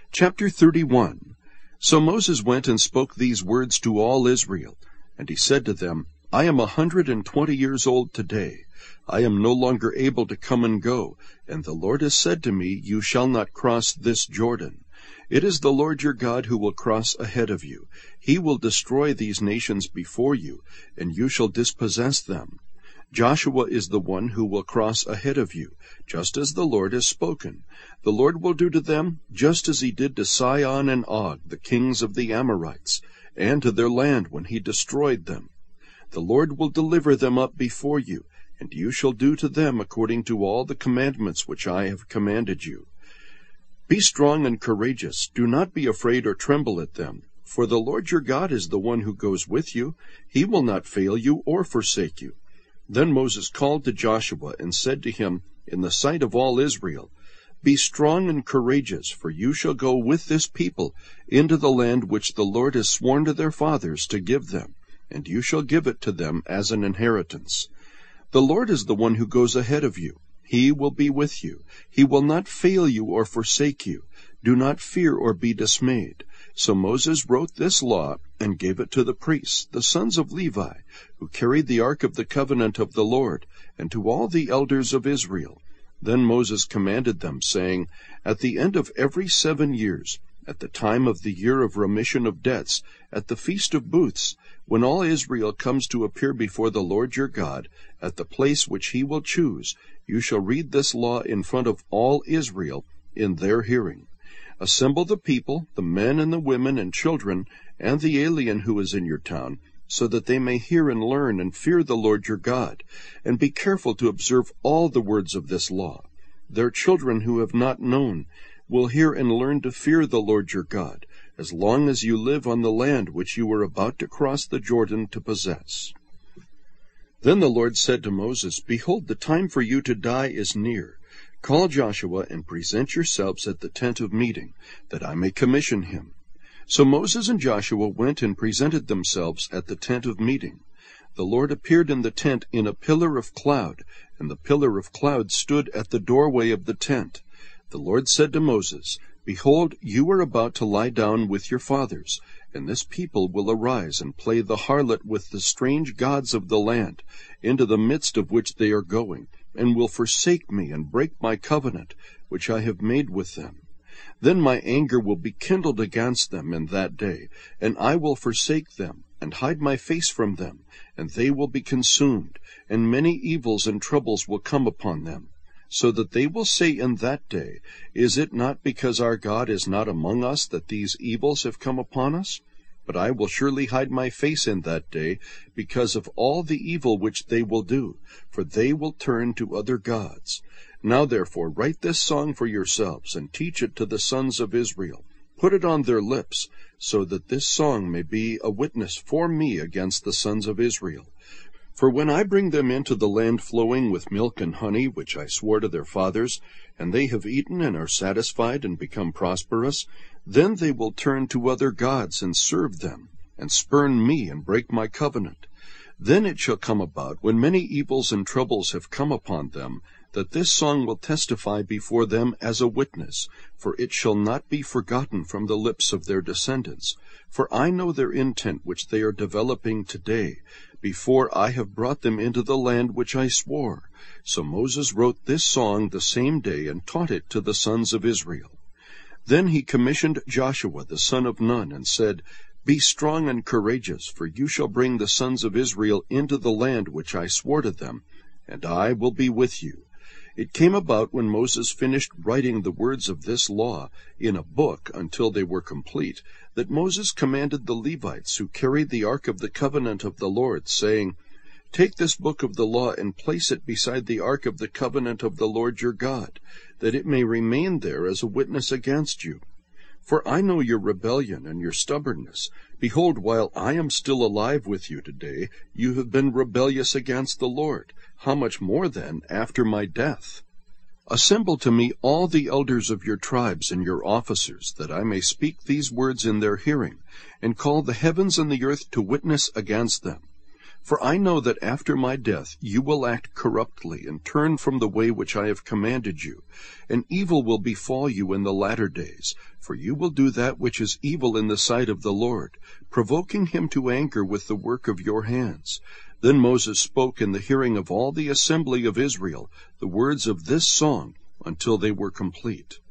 Chapter 31. So Moses went and spoke these words to all Israel. And he said to them, I am 120 years old today. I am no longer able to come and go, and the Lord has said to me, You shall not cross this Jordan. It is the Lord your God who will cross ahead of you. He will destroy these nations before you, and you shall dispossess them. Joshua is the one who will cross ahead of you, just as the Lord has spoken. The Lord will do to them just as he did to Sihon and Og, the kings of the Amorites, and to their land when he destroyed them. The Lord will deliver them up before you, and you shall do to them according to all the commandments which I have commanded you. Be strong and courageous. Do not be afraid or tremble at them, for the Lord your God is the one who goes with you. He will not fail you or forsake you. Then Moses called to Joshua and said to him in the sight of all Israel, Be strong and courageous, for you shall go with this people into the land which the Lord has sworn to their fathers to give them, and you shall give it to them as an inheritance. The Lord is the one who goes ahead of you. He will be with you. He will not fail you or forsake you. Do not fear or be dismayed. So Moses wrote this law and gave it to the priests, the sons of Levi, who carried the ark of the covenant of the Lord, and to all the elders of Israel. Then Moses commanded them, saying, At the end of every 7 years, at the time of the year of remission of debts, at the feast of booths, when all Israel comes to appear before the Lord your God, at the place which he will choose, you shall read this law in front of all Israel in their hearing. Assemble the people, the men and the women and children, and the alien who is in your town, so that they may hear and learn and fear the Lord your God, and be careful to observe all the words of this law. Their children who have not known will hear and learn to fear the Lord your God, as long as you live on the land which you are about to cross the Jordan to possess. Then the Lord said to Moses, Behold, the time for you to die is near. Call Joshua and present yourselves at the tent of meeting, that I may commission him. So Moses and Joshua went and presented themselves at the tent of meeting. The Lord appeared in the tent in a pillar of cloud, and the pillar of cloud stood at the doorway of the tent. The Lord said to Moses, Behold, you are about to lie down with your fathers, and this people will arise and play the harlot with the strange gods of the land, into the midst of which they are going, and will forsake me and break my covenant, which I have made with them. Then my anger will be kindled against them in that day, and I will forsake them, and hide my face from them, and they will be consumed, and many evils and troubles will come upon them. So that they will say in that day, Is it not because our God is not among us that these evils have come upon us? But I will surely hide my face in that day, because of all the evil which they will do, for they will turn to other gods. Now therefore write this song for yourselves, and teach it to the sons of Israel. Put it on their lips, so that this song may be a witness for me against the sons of Israel. For when I bring them into the land flowing with milk and honey, which I swore to their fathers, and they have eaten and are satisfied and become prosperous, then they will turn to other gods and serve them, and spurn me and break my covenant. Then it shall come about, when many evils and troubles have come upon them, that this song will testify before them as a witness, for it shall not be forgotten from the lips of their descendants. For I know their intent which they are developing today, before I have brought them into the land which I swore. So Moses wrote this song the same day and taught it to the sons of Israel. Then he commissioned Joshua the son of Nun, and said, Be strong and courageous, for you shall bring the sons of Israel into the land which I swore to them, and I will be with you. It came about when Moses finished writing the words of this law in a book until they were complete, that Moses commanded the Levites who carried the ark of the covenant of the Lord, saying, Take this book of the law and place it beside the ark of the covenant of the Lord your God, that it may remain there as a witness against you. For I know your rebellion and your stubbornness. Behold, while I am still alive with you today, you have been rebellious against the Lord. How much more then after my death? Assemble to me all the elders of your tribes and your officers, that I may speak these words in their hearing, and call the heavens and the earth to witness against them. For I know that after my death you will act corruptly, and turn from the way which I have commanded you. And evil will befall you in the latter days, for you will do that which is evil in the sight of the Lord, provoking him to anger with the work of your hands. Then Moses spoke in the hearing of all the assembly of Israel the words of this song until they were complete.